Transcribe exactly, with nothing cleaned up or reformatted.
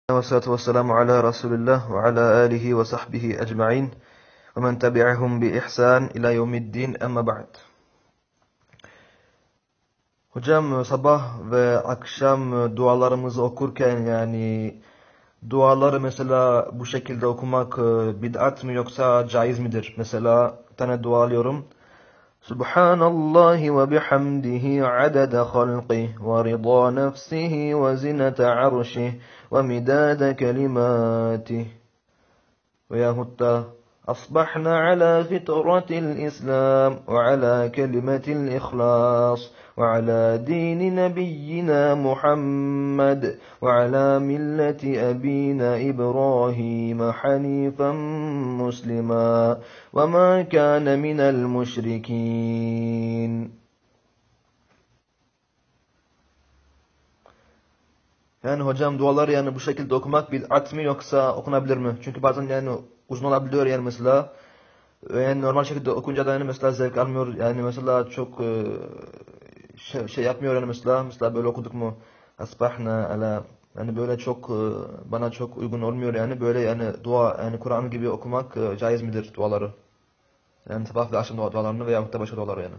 Ve salatu ve selamu ala Resulillah ve ala alihi ve sahbihi ecma'in ve men tebi'ahum bi ihsan ila yevmiddin emma ba'd. Hocam sabah ve akşam dualarımızı okurken yani duaları mesela bu şekilde okumak bid'at mı yoksa caiz midir? Mesela bir tane dua alıyorum. Subhanallahi ve bihamdihi adede halqih ve rida nefsihi ve zinete arşih ve midade kelimatih. Veyahut da أصبحنا على فطرة الإسلام وعلى كلمة الإخلاص وعلى دين نبينا محمد وعلى ملة أبينا إبراهيم حنيفا مسلما وما كان من المشركين. Yani hocam duaları yani bu şekilde okumak bid'at mı yoksa okunabilir mi? Çünkü bazen yani uzun olabiliyor yani mesela. Yani normal şekilde okunca da yani mesela zevk almıyor. Yani mesela çok e, şey, şey yapmıyor yani mesela. Mesela böyle okuduk mu? Asbahna ala. Yani böyle çok e, bana çok uygun olmuyor yani. Böyle yani dua yani Kur'an gibi okumak e, caiz midir duaları? Yani sabah ve akşam dua- dualarını veya da başka duaları yani.